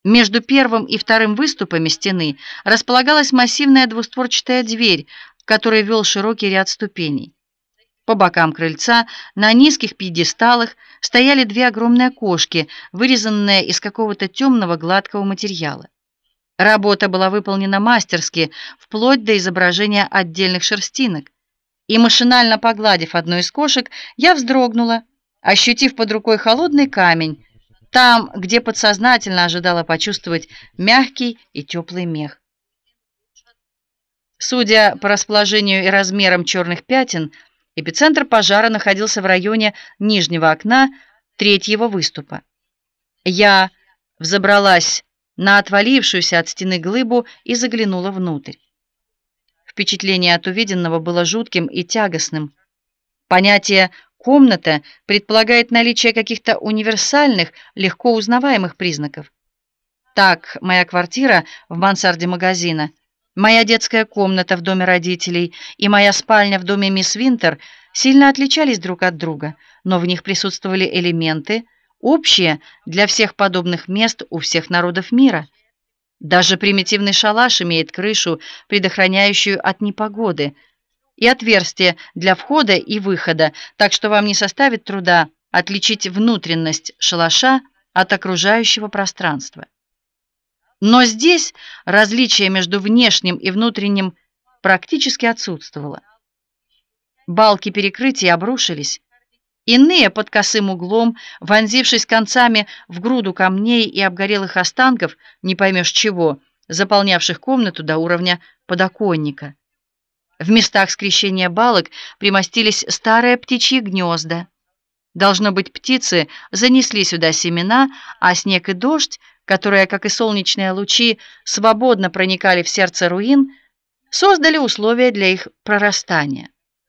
Между первым и вторым выступами стены располагалась массивная двустворчатая дверь, к которой вел широкий ряд ступеней. По бокам крыльца на низких пьедесталах стояли две огромные окошки, вырезанные из какого-то темного гладкого материала. Работа была выполнена мастерски, вплоть до изображения отдельных шерстинок. И машинально погладив одно из кошек, я вздрогнула, ощутив под рукой холодный камень, там, где подсознательно ожидала почувствовать мягкий и теплый мех. Судя по расположению и размерам черных пятен, эпицентр пожара находился в районе нижнего окна третьего выступа. Я взобралась на отвалившуюся от стены глыбу и заглянула внутрь. Впечатление от увиденного было жутким и тягостным. Понятие «комната» предполагает наличие каких-то универсальных, легко узнаваемых признаков. Так, моя квартира в мансарде магазина, моя детская комната в доме родителей и моя спальня в доме мисс Винтер сильно отличались друг от друга, но в них присутствовали элементы, общие для всех подобных мест у всех народов мира. Даже примитивный шалаш имеет крышу, предохраняющую от непогоды, и отверстие для входа и выхода, так что вам не составит труда отличить внутренность шалаша от окружающего пространства. Но здесь различие между внешним и внутренним практически отсутствовало. Балки перекрытия обрушились, иные под косым углом, вонзившись концами в груду камней и обгорелых останков, не поймешь чего, заполнявших комнату до уровня подоконника. В местах скрещения балок примостились старые птичьи гнезда. Должно быть, птицы занесли сюда семена, а снег и дождь, которые, как и солнечные лучи, свободно проникали в сердце руин, создали условия для их прорастания.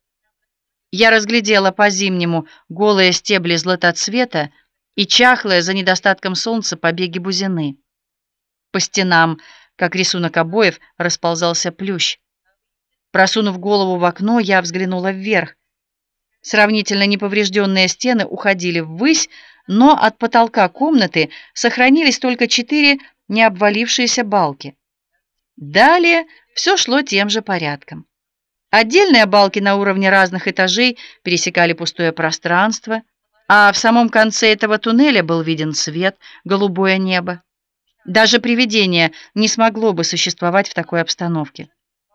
Я разглядела по-зимнему голые стебли златоцвета и чахлые за недостатком солнца побеги бузины. По стенам, как рисунок обоев, расползался плющ. Просунув голову в окно, я взглянула вверх. Сравнительно неповрежденные стены уходили ввысь, но от потолка комнаты сохранились только 4 необвалившиеся балки. Далее все шло тем же порядком. Отдельные балки на уровне разных этажей пересекали пустое пространство, а в самом конце этого туннеля был виден свет, голубое небо. Даже привидение не смогло бы существовать в такой обстановке.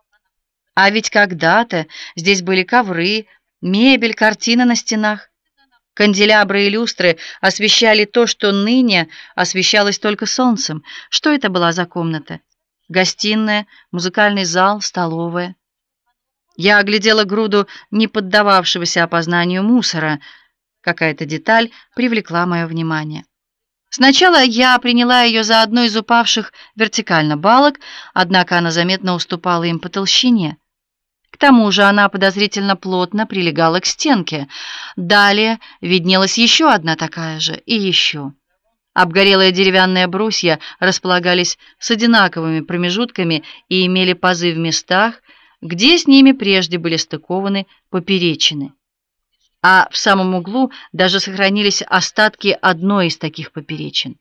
А ведь когда-то здесь были ковры, мебель, картины на стенах. Канделябры и люстры освещали то, что ныне освещалось только солнцем. Что это была за комната? Гостиная, музыкальный зал, столовая. Я оглядела груду не поддававшегося опознанию мусора. Какая-то деталь привлекла мое внимание. Сначала я приняла ее за одну из упавших вертикально балок, однако она заметно уступала им по толщине. К тому же она подозрительно плотно прилегала к стенке. Далее виднелась еще одна такая же и еще. Обгорелые деревянные брусья располагались с одинаковыми промежутками и имели пазы в местах, где с ними прежде были стыкованы поперечины. А в самом углу даже сохранились остатки одной из таких поперечин.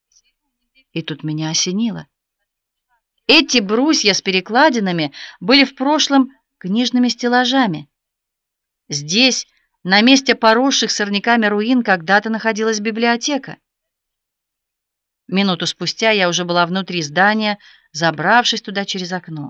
И тут меня осенило. Эти брусья с перекладинами были в прошлом книжными стеллажами. Здесь, на месте поросших сорняками руин, когда-то находилась библиотека. Минуту спустя я уже была внутри здания, забравшись туда через окно.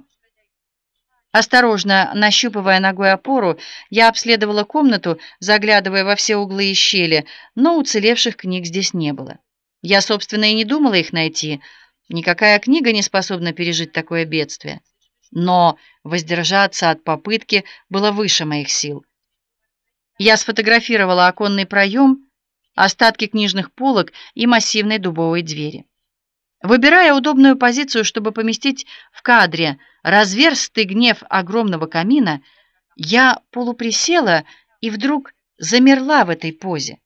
Осторожно нащупывая ногой опору, я обследовала комнату, заглядывая во все углы и щели, но уцелевших книг здесь не было. Я, собственно, и не думала их найти. Никакая книга не способна пережить такое бедствие. Но воздержаться от попытки было выше моих сил. Я сфотографировала оконный проем, остатки книжных полок и массивной дубовой двери. Выбирая удобную позицию, чтобы поместить в кадре разверстый гнев огромного камина, я полуприсела и вдруг замерла в этой позе.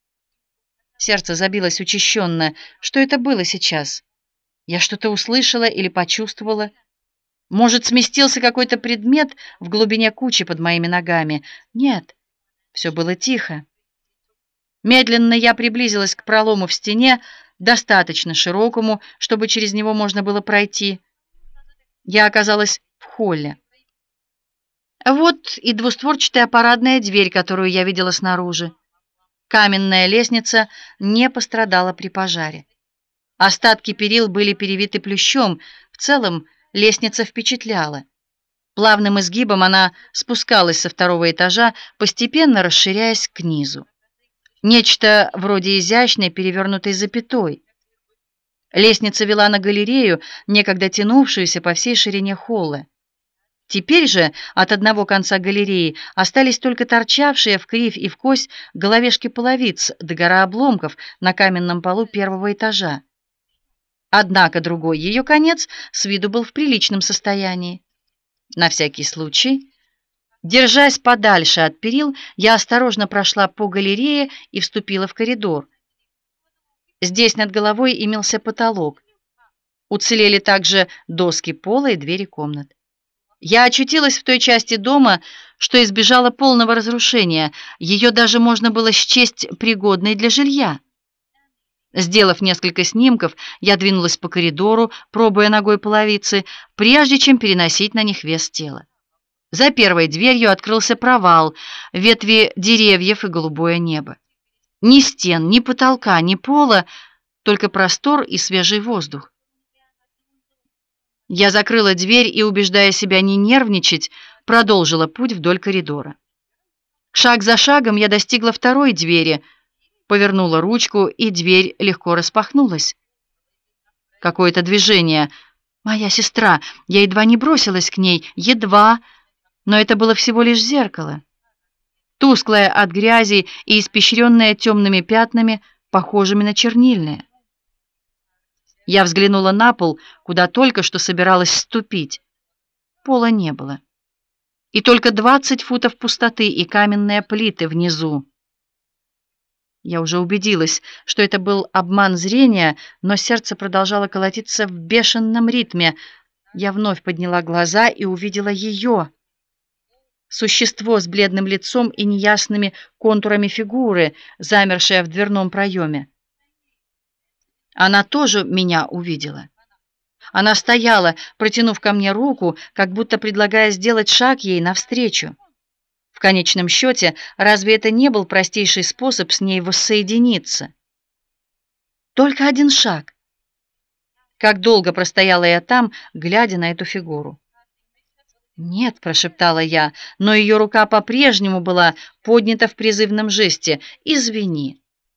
Сердце забилось учащенно. Что это было сейчас? Я что-то услышала или почувствовала? Может, сместился какой-то предмет в глубине кучи под моими ногами? Нет, все было тихо. Медленно я приблизилась к пролому в стене, достаточно широкому, чтобы через него можно было пройти. Я оказалась в холле. Вот и двустворчатая парадная дверь, которую я видела снаружи. Каменная лестница не пострадала при пожаре. Остатки перил были перевиты плющом. В целом лестница впечатляла. Плавным изгибом она спускалась со второго этажа, постепенно расширяясь к низу. Нечто вроде изящной перевернутой запятой. Лестница вела на галерею, некогда тянувшуюся по всей ширине холла. Теперь же от одного конца галереи остались только торчавшие вкривь и вкось головешки половиц да гора обломков на каменном полу первого этажа. Однако другой ее конец с виду был в приличном состоянии. На всякий случай, держась подальше от перил, я осторожно прошла по галерее и вступила в коридор. Здесь над головой имелся потолок. Уцелели также доски пола и двери комнат. Я очутилась в той части дома, что избежала полного разрушения. Ее даже можно было счесть пригодной для жилья. Сделав несколько снимков, я двинулась по коридору, пробуя ногой половицы, прежде чем переносить на них вес тела. За первой дверью открылся провал, ветви деревьев и голубое небо. Ни стен, ни потолка, ни пола, только простор и свежий воздух. Я закрыла дверь и, убеждая себя не нервничать, продолжила путь вдоль коридора. Шаг за шагом я достигла второй двери, повернула ручку, и дверь легко распахнулась. Какое-то движение. Моя сестра. Я едва не бросилась к ней, едва, но это было всего лишь зеркало. Тусклое от грязи и испещренное темными пятнами, похожими на чернильные. Я взглянула на пол, куда только что собиралась ступить. Пола не было. И только 20 футов пустоты и каменные плиты внизу. Я уже убедилась, что это был обман зрения, но сердце продолжало колотиться в бешеном ритме. Я вновь подняла глаза и увидела ее. Существо с бледным лицом и неясными контурами фигуры, замершее в дверном проеме. Она тоже меня увидела. Она стояла, протянув ко мне руку, как будто предлагая сделать шаг ей навстречу. В конечном счете, разве это не был простейший способ с ней воссоединиться? Только один шаг. Как долго простояла я там, глядя на эту фигуру. «Нет», — прошептала я, но ее рука по-прежнему была поднята в призывном жесте. «Извини».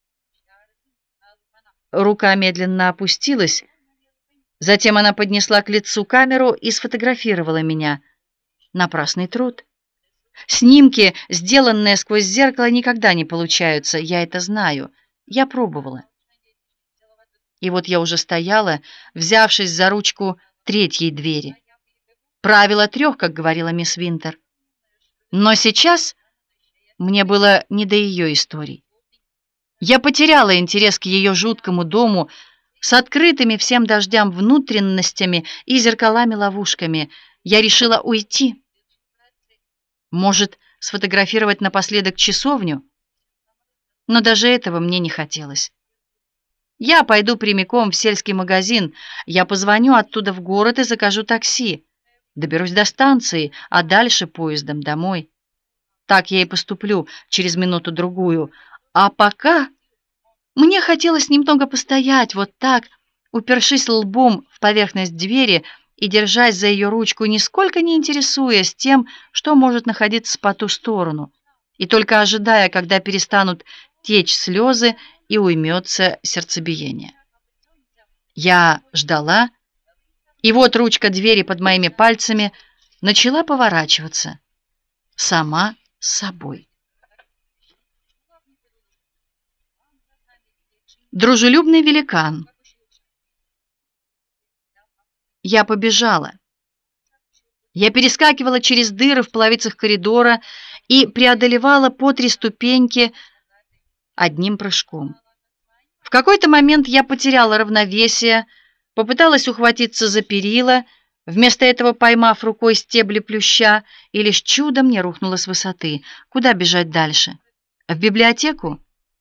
Рука медленно опустилась, затем она поднесла к лицу камеру и сфотографировала меня. Напрасный труд. Снимки, сделанные сквозь зеркало, никогда не получаются, я это знаю. Я пробовала. И вот я уже стояла, взявшись за ручку третьей двери. Правило 3, как говорила мисс Винтер. Но сейчас мне было не до ее историй. Я потеряла интерес к ее жуткому дому с открытыми всем дождям внутренностями и зеркалами-ловушками. Я решила уйти. Может, сфотографировать напоследок часовню? Но даже этого мне не хотелось. Я пойду прямиком в сельский магазин. Я позвоню оттуда в город и закажу такси. Доберусь до станции, а дальше поездом домой. Так я и поступлю через минуту-другую. А пока мне хотелось немного постоять вот так, упершись лбом в поверхность двери и держась за ее ручку, нисколько не интересуясь тем, что может находиться по ту сторону, и только ожидая, когда перестанут течь слезы и уймется сердцебиение. Я ждала, и вот ручка двери под моими пальцами начала поворачиваться сама собой. Дружелюбный великан. Я побежала. Я перескакивала через дыры в половицах коридора и преодолевала по 3 ступеньки одним прыжком. В какой-то момент я потеряла равновесие, попыталась ухватиться за перила, вместо этого поймав рукой стебли плюща, и лишь чудом не рухнула с высоты. Куда бежать дальше? В библиотеку?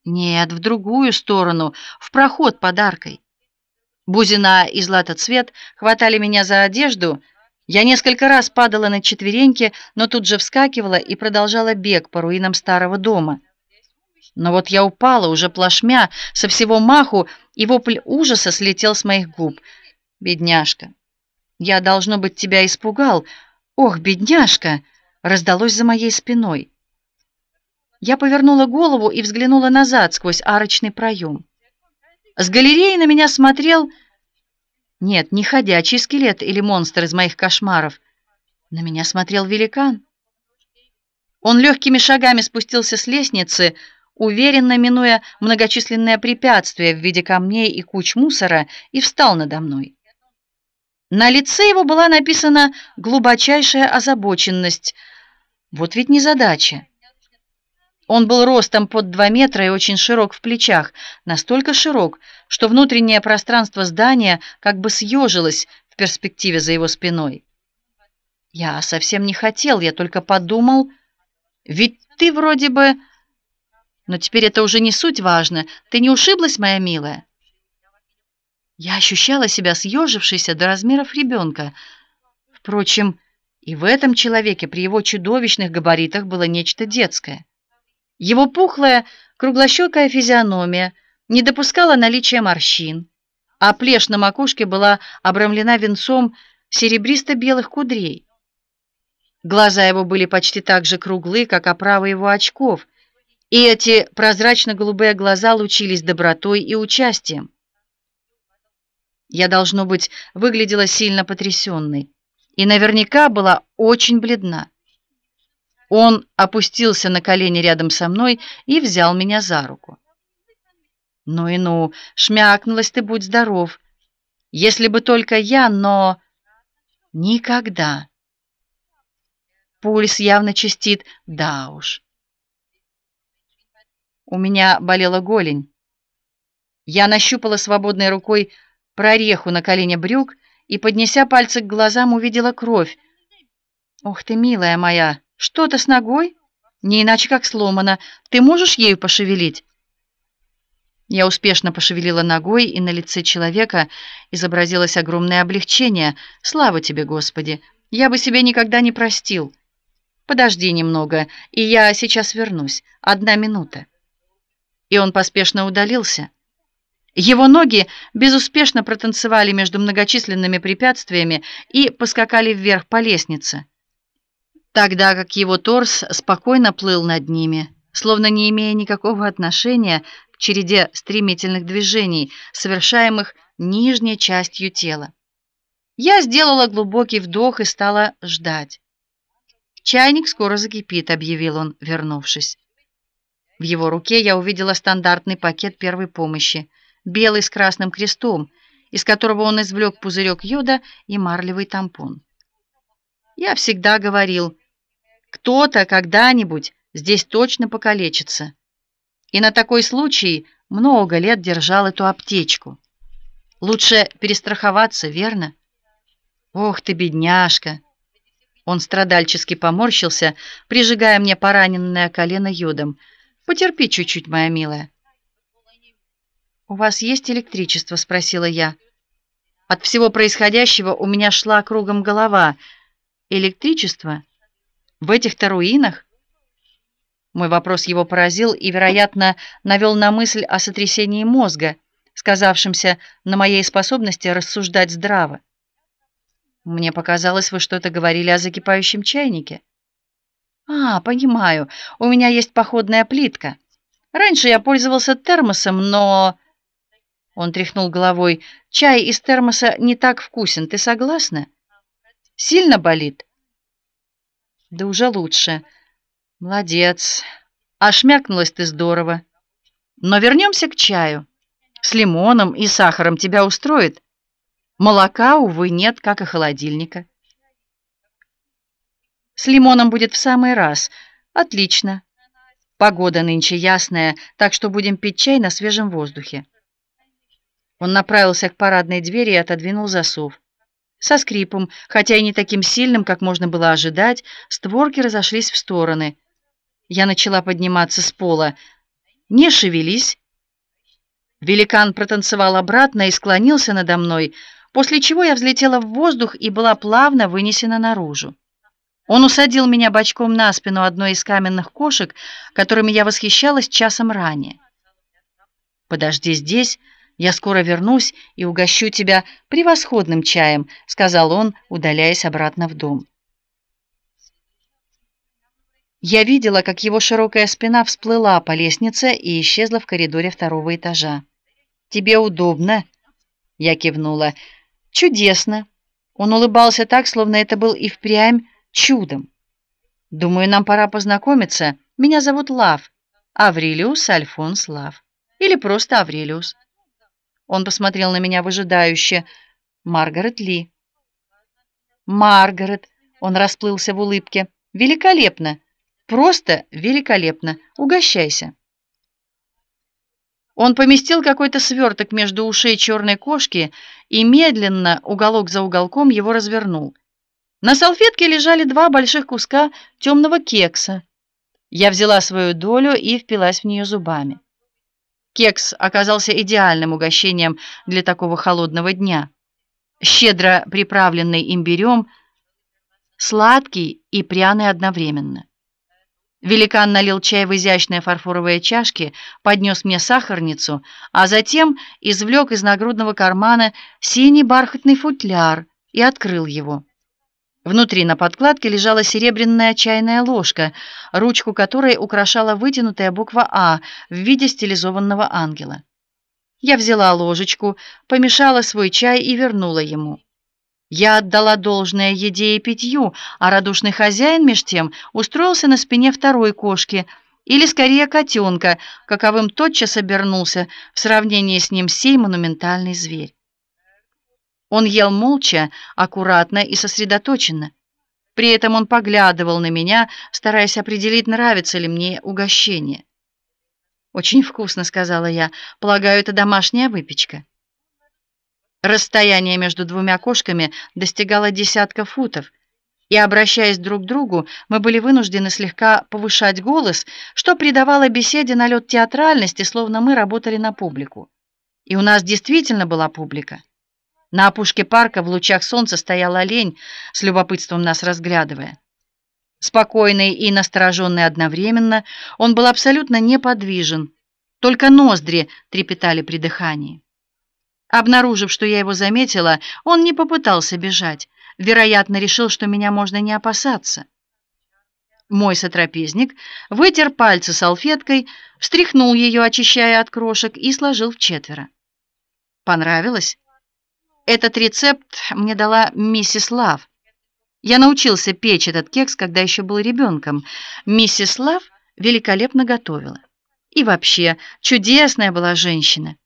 Нет, в другую сторону, в проход под аркой. Бузина и Златоцвет хватали меня за одежду. Я несколько раз падала на четвереньки, но тут же вскакивала и продолжала бег по руинам старого дома. Но вот я упала уже плашмя со всего маху, и вопль ужаса слетел с моих губ. «Бедняжка! Я, должно быть, тебя испугал! Ох, бедняжка!» раздалось за моей спиной. Я повернула голову и взглянула назад сквозь арочный проем. С галереи на меня смотрел... Нет, не ходячий скелет или монстр из моих кошмаров. На меня смотрел великан. Он легкими шагами спустился с лестницы, уверенно минуя многочисленные препятствия в виде камней и куч мусора, и встал надо мной. На лице его была написана глубочайшая озабоченность. Вот ведь незадача. Он был ростом под 2 метра и очень широк в плечах, настолько широк, что внутреннее пространство здания как бы съежилось в перспективе за его спиной. Я совсем не хотел, я только подумал, ведь ты вроде бы... Но теперь это уже не суть важно. Ты не ушиблась, моя милая? Я ощущала себя съежившейся до размеров ребенка. Впрочем, и в этом человеке при его чудовищных габаритах было нечто детское. Его пухлая, круглощекая физиономия не допускала наличия морщин, а плешь на макушке была обрамлена венцом серебристо-белых кудрей. Глаза его были почти так же круглы, как оправа его очков, и эти прозрачно-голубые глаза лучились добротой и участием. Я, должно быть, выглядела сильно потрясенной и наверняка была очень бледна. Он опустился на колени рядом со мной и взял меня за руку. «Ну и ну, шмякнулась ты, будь здоров. Если бы только я, но... никогда». Пульс явно частит, да уж. У меня болела голень. Я нащупала свободной рукой прореху на колене брюк и, поднеся пальцы к глазам, увидела кровь. «Ох ты, милая моя, что-то с ногой? Не иначе как сломано. Ты можешь ею пошевелить?» Я успешно пошевелила ногой, и на лице человека изобразилось огромное облегчение. «Слава тебе, Господи! Я бы себе никогда не простил. Подожди немного, и я сейчас вернусь. 1 минута». И он поспешно удалился. Его ноги безуспешно протанцевали между многочисленными препятствиями и поскакали вверх по лестнице, тогда как его торс спокойно плыл над ними, словно не имея никакого отношения к череде стремительных движений, совершаемых нижней частью тела. Я сделала глубокий вдох и стала ждать. «Чайник скоро закипит», — объявил он, вернувшись. В его руке я увидела стандартный пакет первой помощи, белый с красным крестом, из которого он извлек пузырек йода и марлевый тампон. Я всегда говорил, кто-то когда-нибудь здесь точно покалечится. И на такой случай много лет держал эту аптечку. Лучше перестраховаться, верно? Ох ты, бедняжка! Он страдальчески поморщился, прижигая мне пораненное колено йодом. Потерпи чуть-чуть, моя милая. «У вас есть электричество?» — спросила я. От всего происходящего у меня шла кругом голова. «Электричество? В этих-то руинах?» Мой вопрос его поразил и, вероятно, навел на мысль о сотрясении мозга, сказавшемся на моей способности рассуждать здраво. «Мне показалось, вы что-то говорили о закипающем чайнике». «А, понимаю, у меня есть походная плитка. Раньше я пользовался термосом, но...» Он тряхнул головой. «Чай из термоса не так вкусен, ты согласна? Сильно болит?» «Да уже лучше. Молодец. А шмякнулась ты здорово. Но вернемся к чаю. С лимоном и сахаром тебя устроит? Молока, увы, нет, как и холодильника». «С лимоном будет в самый раз. Отлично. Погода нынче ясная, так что будем пить чай на свежем воздухе». Он направился к парадной двери и отодвинул засов. Со скрипом, хотя и не таким сильным, как можно было ожидать, створки разошлись в стороны. Я начала подниматься с пола. Не шевелись». Великан протанцевал обратно и склонился надо мной, после чего я взлетела в воздух и была плавно вынесена наружу. Он усадил меня бочком на спину одной из каменных кошек, которыми я восхищалась часом ранее. «Подожди здесь, я скоро вернусь и угощу тебя превосходным чаем», сказал он, удаляясь обратно в дом. Я видела, как его широкая спина всплыла по лестнице и исчезла в коридоре второго этажа. «Тебе удобно?» Я кивнула. «Чудесно!» Он улыбался так, словно это был и впрямь чудом. «Думаю, нам пора познакомиться. Меня зовут Лав. Аврелиус Альфонс Лав. Или просто Аврелиус». Он посмотрел на меня выжидающе. «Маргарет Ли». «Маргарет!» Он расплылся в улыбке. «Великолепно! Просто великолепно! Угощайся!» Он поместил какой-то сверток между ушей черной кошки и медленно, уголок за уголком, его развернул. На салфетке лежали 2 больших куска темного кекса. Я взяла свою долю и впилась в нее зубами. Кекс оказался идеальным угощением для такого холодного дня. Щедро приправленный имбирем, сладкий и пряный одновременно. Великан налил чай в изящные фарфоровые чашки, поднес мне сахарницу, а затем извлек из нагрудного кармана синий бархатный футляр и открыл его. Внутри на подкладке лежала серебряная чайная ложка, ручку которой украшала вытянутая буква «А» в виде стилизованного ангела. Я взяла ложечку, помешала свой чай и вернула ему. Я отдала должное еде и питью, а радушный хозяин меж тем устроился на спине второй кошки, или скорее котенка, каковым тотчас обернулся в сравнении с ним сей монументальный зверь. Он ел молча, аккуратно и сосредоточенно. При этом он поглядывал на меня, стараясь определить, нравится ли мне угощение. «Очень вкусно», — сказала я. «Полагаю, это домашняя выпечка». Расстояние между 2 кошками достигало десятка футов, и, обращаясь друг к другу, мы были вынуждены слегка повышать голос, что придавало беседе налет театральности, словно мы работали на публику. И у нас действительно была публика. На опушке парка в лучах солнца стоял олень, с любопытством нас разглядывая. Спокойный и настороженный одновременно, он был абсолютно неподвижен, только ноздри трепетали при дыхании. Обнаружив, что я его заметила, он не попытался бежать, вероятно, решил, что меня можно не опасаться. Мой сотрапезник вытер пальцы салфеткой, встряхнул ее, очищая от крошек, и сложил в 4. Понравилось? Этот рецепт мне дала миссис Лав. Я научился печь этот кекс, когда еще был ребенком. Миссис Лав великолепно готовила. И вообще, чудесная была женщина.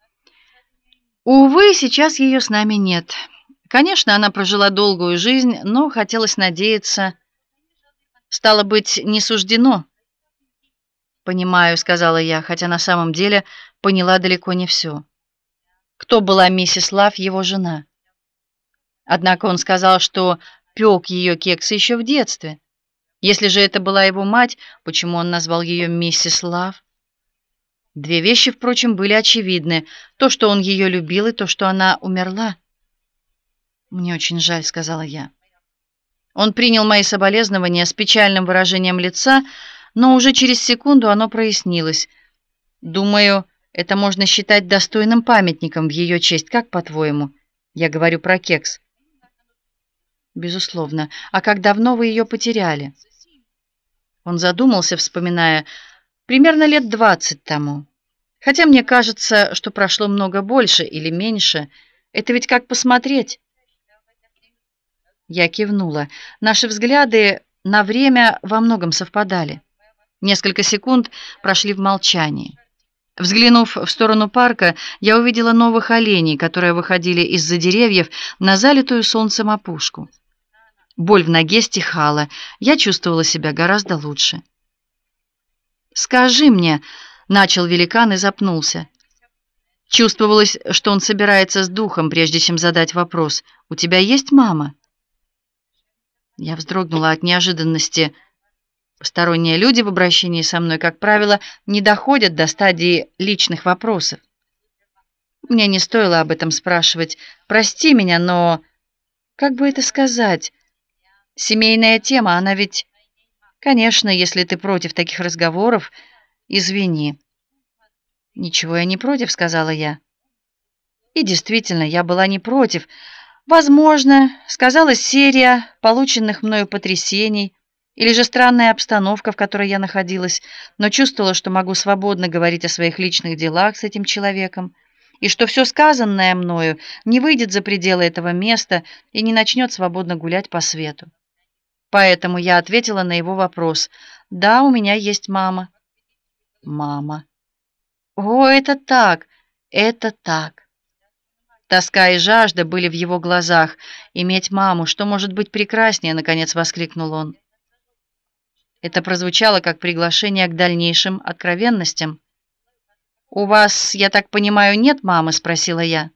Увы, сейчас ее с нами нет. Конечно, она прожила долгую жизнь, но хотелось надеяться, стало быть, не суждено. «Понимаю», — сказала я, хотя на самом деле поняла далеко не все. Кто была миссис Лав, его жена? Однако он сказал, что пек ее кексы еще в детстве. Если же это была его мать, почему он назвал ее миссис Лав? 2 вещи, впрочем, были очевидны: то, что он ее любил, и то, что она умерла. «Мне очень жаль», — сказала я. Он принял мои соболезнования с печальным выражением лица, но уже через секунду оно прояснилось. «Думаю, это можно считать достойным памятником в ее честь. Как, по-твоему?» Я говорю про кекс. «Безусловно. А как давно вы ее потеряли?» Он задумался, вспоминая. «Примерно лет 20 тому. Хотя мне кажется, что прошло много больше или меньше. Это ведь как посмотреть». Я кивнула. Наши взгляды на время во многом совпадали. Несколько секунд прошли в молчании. Взглянув в сторону парка, я увидела новых оленей, которые выходили из-за деревьев на залитую солнцем опушку. Боль в ноге стихала. Я чувствовала себя гораздо лучше. «Скажи мне», — начал великан и запнулся. Чувствовалось, что он собирается с духом, прежде чем задать вопрос. «У тебя есть мама?» Я вздрогнула от неожиданности. Посторонние люди в обращении со мной, как правило, не доходят до стадии личных вопросов. Мне не стоило об этом спрашивать. Прости меня, но... Как бы это сказать? Семейная тема, она ведь... Конечно, если ты против таких разговоров, извини. Ничего я не против, сказала я. И действительно, я была не против. Возможно, сказалась серия полученных мною потрясений или же странная обстановка, в которой я находилась, но чувствовала, что могу свободно говорить о своих личных делах с этим человеком, и что все сказанное мною не выйдет за пределы этого места и не начнет свободно гулять по свету. Поэтому я ответила на его вопрос. «Да, у меня есть мама». «Мама». «О, это так, это так». Тоска и жажда были в его глазах. «Иметь маму, что может быть прекраснее?» — наконец воскликнул он. Это прозвучало как приглашение к дальнейшим откровенностям. «У вас, я так понимаю, нет мамы?» — спросила я.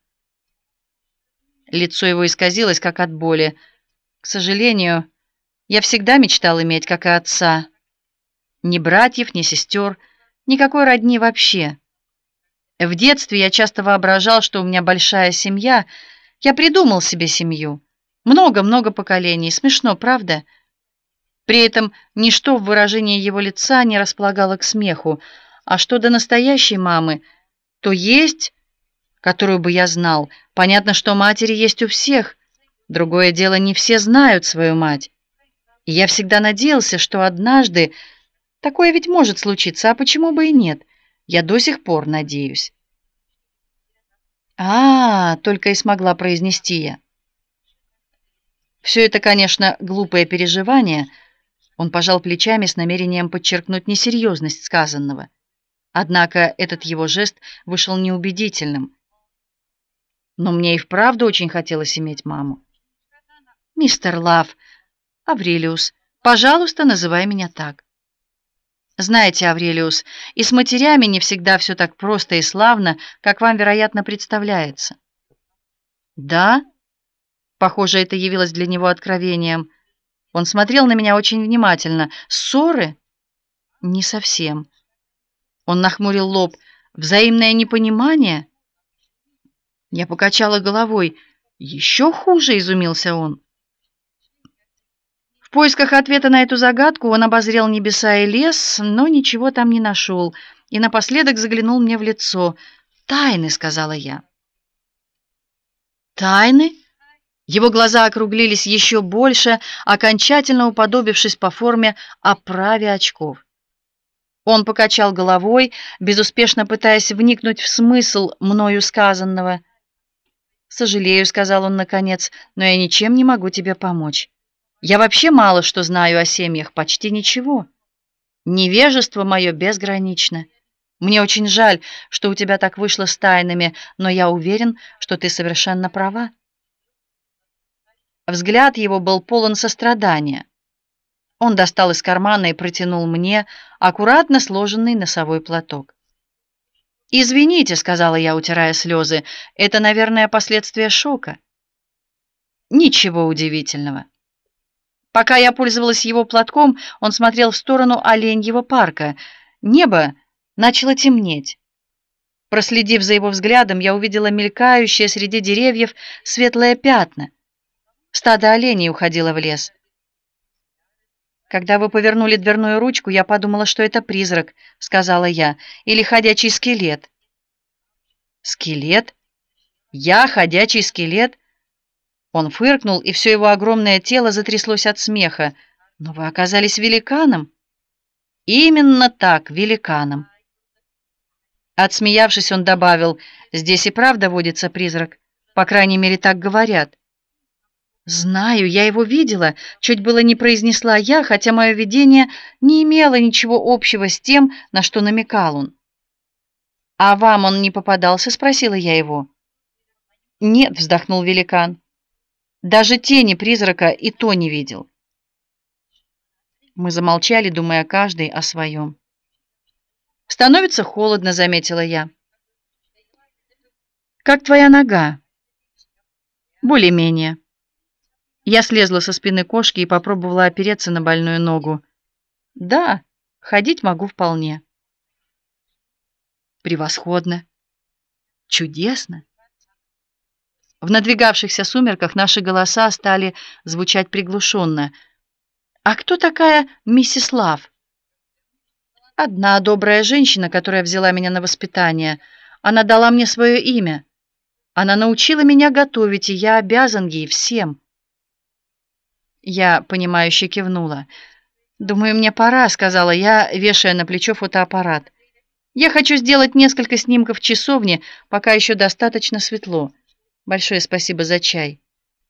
Лицо его исказилось, как от боли. «К сожалению, я всегда мечтал иметь, как и отца. Ни братьев, ни сестер, никакой родни вообще. В детстве я часто воображал, что у меня большая семья. Я придумал себе семью. Много-много поколений. Смешно, правда?» При этом ничто в выражении его лица не располагало к смеху. А что до настоящей мамы, то есть, которую бы я знал. Понятно, что матери есть у всех. Другое дело, не все знают свою мать. И я всегда надеялся, что однажды такое ведь может случиться, а почему бы и нет? Я до сих пор надеюсь. Только и смогла произнести я. Все это, конечно, глупое переживание. Он пожал плечами с намерением подчеркнуть несерьезность сказанного. Однако этот его жест вышел неубедительным. Но мне и вправду очень хотелось иметь маму. «Мистер Лав, Аврелиус, пожалуйста, называй меня так». Знаете, Аврелиус, и с матерями не всегда все так просто и славно, как вам, вероятно, представляется. Да? Похоже, это явилось для него откровением. Он смотрел на меня очень внимательно. Ссоры? Не совсем. Он нахмурил лоб. Взаимное непонимание? Я покачала головой. Еще хуже, изумился он. В поисках ответа на эту загадку он обозрел небеса и лес, но ничего там не нашел, и напоследок заглянул мне в лицо. «Тайны», — сказала я. «Тайны?» Его глаза округлились еще больше, окончательно уподобившись по форме оправе очков. Он покачал головой, безуспешно пытаясь вникнуть в смысл мною сказанного. «Сожалею», — сказал он наконец, — «но я ничем не могу тебе помочь. Я вообще мало что знаю о семьях, почти ничего. Невежество мое безгранично. Мне очень жаль, что у тебя так вышло с тайнами, но я уверен, что ты совершенно права». Взгляд его был полон сострадания. Он достал из кармана и протянул мне аккуратно сложенный носовой платок. «Извините», — сказала я, утирая слезы, — «это, наверное, последствия шока». Ничего удивительного. Пока я пользовалась его платком, он смотрел в сторону Оленьего парка. Небо начало темнеть. Проследив за его взглядом, я увидела мелькающее среди деревьев светлое пятна. Стадо оленей уходило в лес. «Когда вы повернули дверную ручку, я подумала, что это призрак», — сказала я, — «или ходячий скелет». «Скелет? Я ходячий скелет?» Он фыркнул, и все его огромное тело затряслось от смеха. «Но вы оказались великаном». «Именно так, великаном». Отсмеявшись, он добавил: «Здесь и правда водится призрак. По крайней мере, так говорят». «Знаю, я его видела», — чуть было не произнесла я, хотя мое видение не имело ничего общего с тем, на что намекал он. «А вам он не попадался?» — спросила я его. «Нет», — вздохнул великан. «Даже тени призрака и то не видел». Мы замолчали, думая каждый о своем. «Становится холодно», — заметила я. «Как твоя нога?» «Более-менее». Я слезла со спины кошки и попробовала опереться на больную ногу. Да, ходить могу вполне. Превосходно. Чудесно. В надвигавшихся сумерках наши голоса стали звучать приглушенно. А кто такая миссис Лав? Одна добрая женщина, которая взяла меня на воспитание. Она дала мне свое имя. Она научила меня готовить, и я обязан ей всем. Я понимающе кивнула. «Думаю, мне пора», — сказала я, вешая на плечо фотоаппарат. «Я хочу сделать несколько снимков часовни, пока еще достаточно светло. Большое спасибо за чай».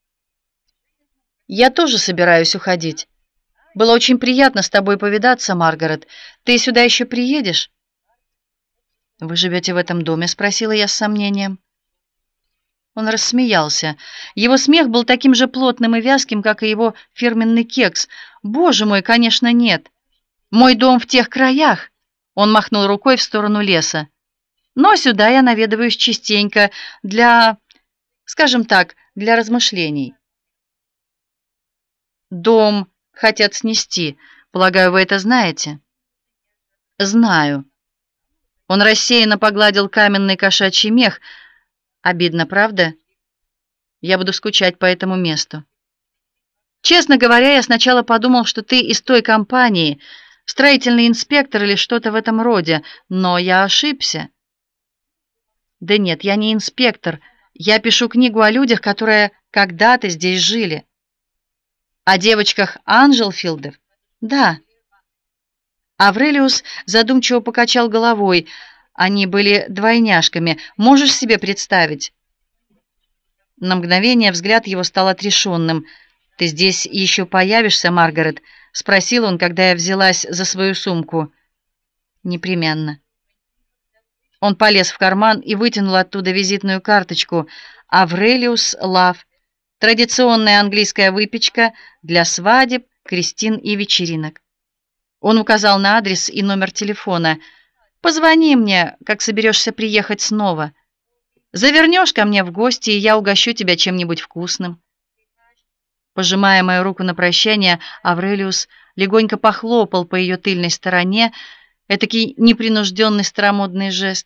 «Я тоже собираюсь уходить. Было очень приятно с тобой повидаться, Маргарет. Ты сюда еще приедешь?» «Вы живете в этом доме?» — спросила я с сомнением. Он рассмеялся. Его смех был таким же плотным и вязким, как и его фирменный кекс. «Боже мой, конечно, нет. Мой дом в тех краях!» Он махнул рукой в сторону леса. «Но сюда я наведываюсь частенько для, скажем так, для размышлений». «Дом хотят снести. Полагаю, вы это знаете?» «Знаю». Он рассеянно погладил каменный кошачий мех. «Обидно, правда? Я буду скучать по этому месту. Честно говоря, я сначала подумал, что ты из той компании, строительный инспектор или что-то в этом роде, но я ошибся». «Да нет, я не инспектор. Я пишу книгу о людях, которые когда-то здесь жили». «О девочках Анжелфилдов?» «Да». Аврелиус задумчиво покачал головой. «Они были двойняшками. Можешь себе представить?» На мгновение взгляд его стал отрешенным. «Ты здесь еще появишься, Маргарет?» — спросил он, когда я взялась за свою сумку. «Непременно». Он полез в карман и вытянул оттуда визитную карточку. «Аврелиус Лав. Традиционная английская выпечка для свадеб, крестин и вечеринок». Он указал на адрес и номер телефона. «Позвони мне, как соберешься приехать снова. Завернешь ко мне в гости, и я угощу тебя чем-нибудь вкусным». Пожимая мою руку на прощание, Аврелиус легонько похлопал по ее тыльной стороне, этакий непринужденный старомодный жест.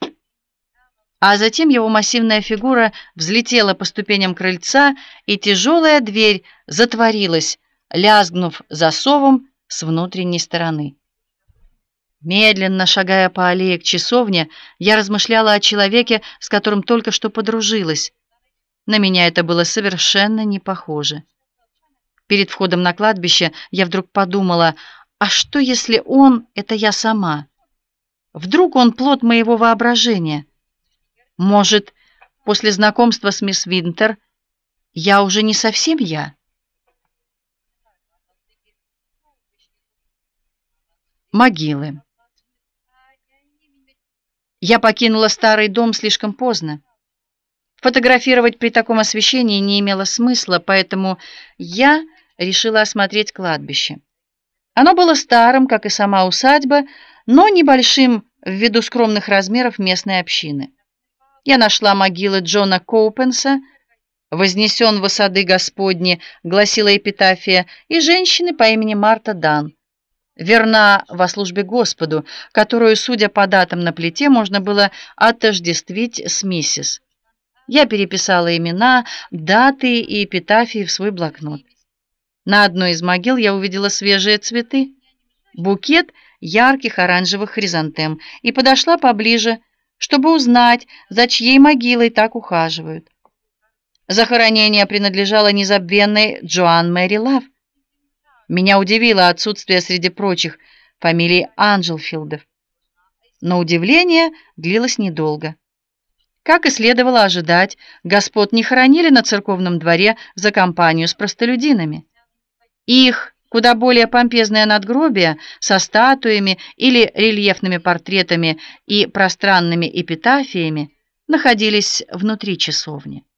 А затем его массивная фигура взлетела по ступеням крыльца, и тяжелая дверь затворилась, лязгнув засовом с внутренней стороны. Медленно шагая по аллее к часовне, я размышляла о человеке, с которым только что подружилась. На меня это было совершенно не похоже. Перед входом на кладбище я вдруг подумала, а что, если он — это я сама? Вдруг он плод моего воображения? Может, после знакомства с мисс Винтер я уже не совсем я? Могилы. Я покинула старый дом слишком поздно. Фотографировать при таком освещении не имело смысла, поэтому я решила осмотреть кладбище. Оно было старым, как и сама усадьба, но небольшим ввиду скромных размеров местной общины. Я нашла могилы Джона Коупенса, «Вознесен во сады Господни», гласила эпитафия, и женщины по имени Марта Дан, верна во службе Господу, которую, судя по датам на плите, можно было отождествить с миссис. Я переписала имена, даты и эпитафии в свой блокнот. На одной из могил я увидела свежие цветы, букет ярких оранжевых хризантем, и подошла поближе, чтобы узнать, за чьей могилой так ухаживают. Захоронение принадлежало незабвенной Джоан Мэри Лав. Меня удивило отсутствие среди прочих фамилий Анжелфилдов. Но удивление длилось недолго. Как и следовало ожидать, господ не хоронили на церковном дворе за компанию с простолюдинами. Их куда более помпезное надгробие со статуями или рельефными портретами и пространными эпитафиями находились внутри часовни.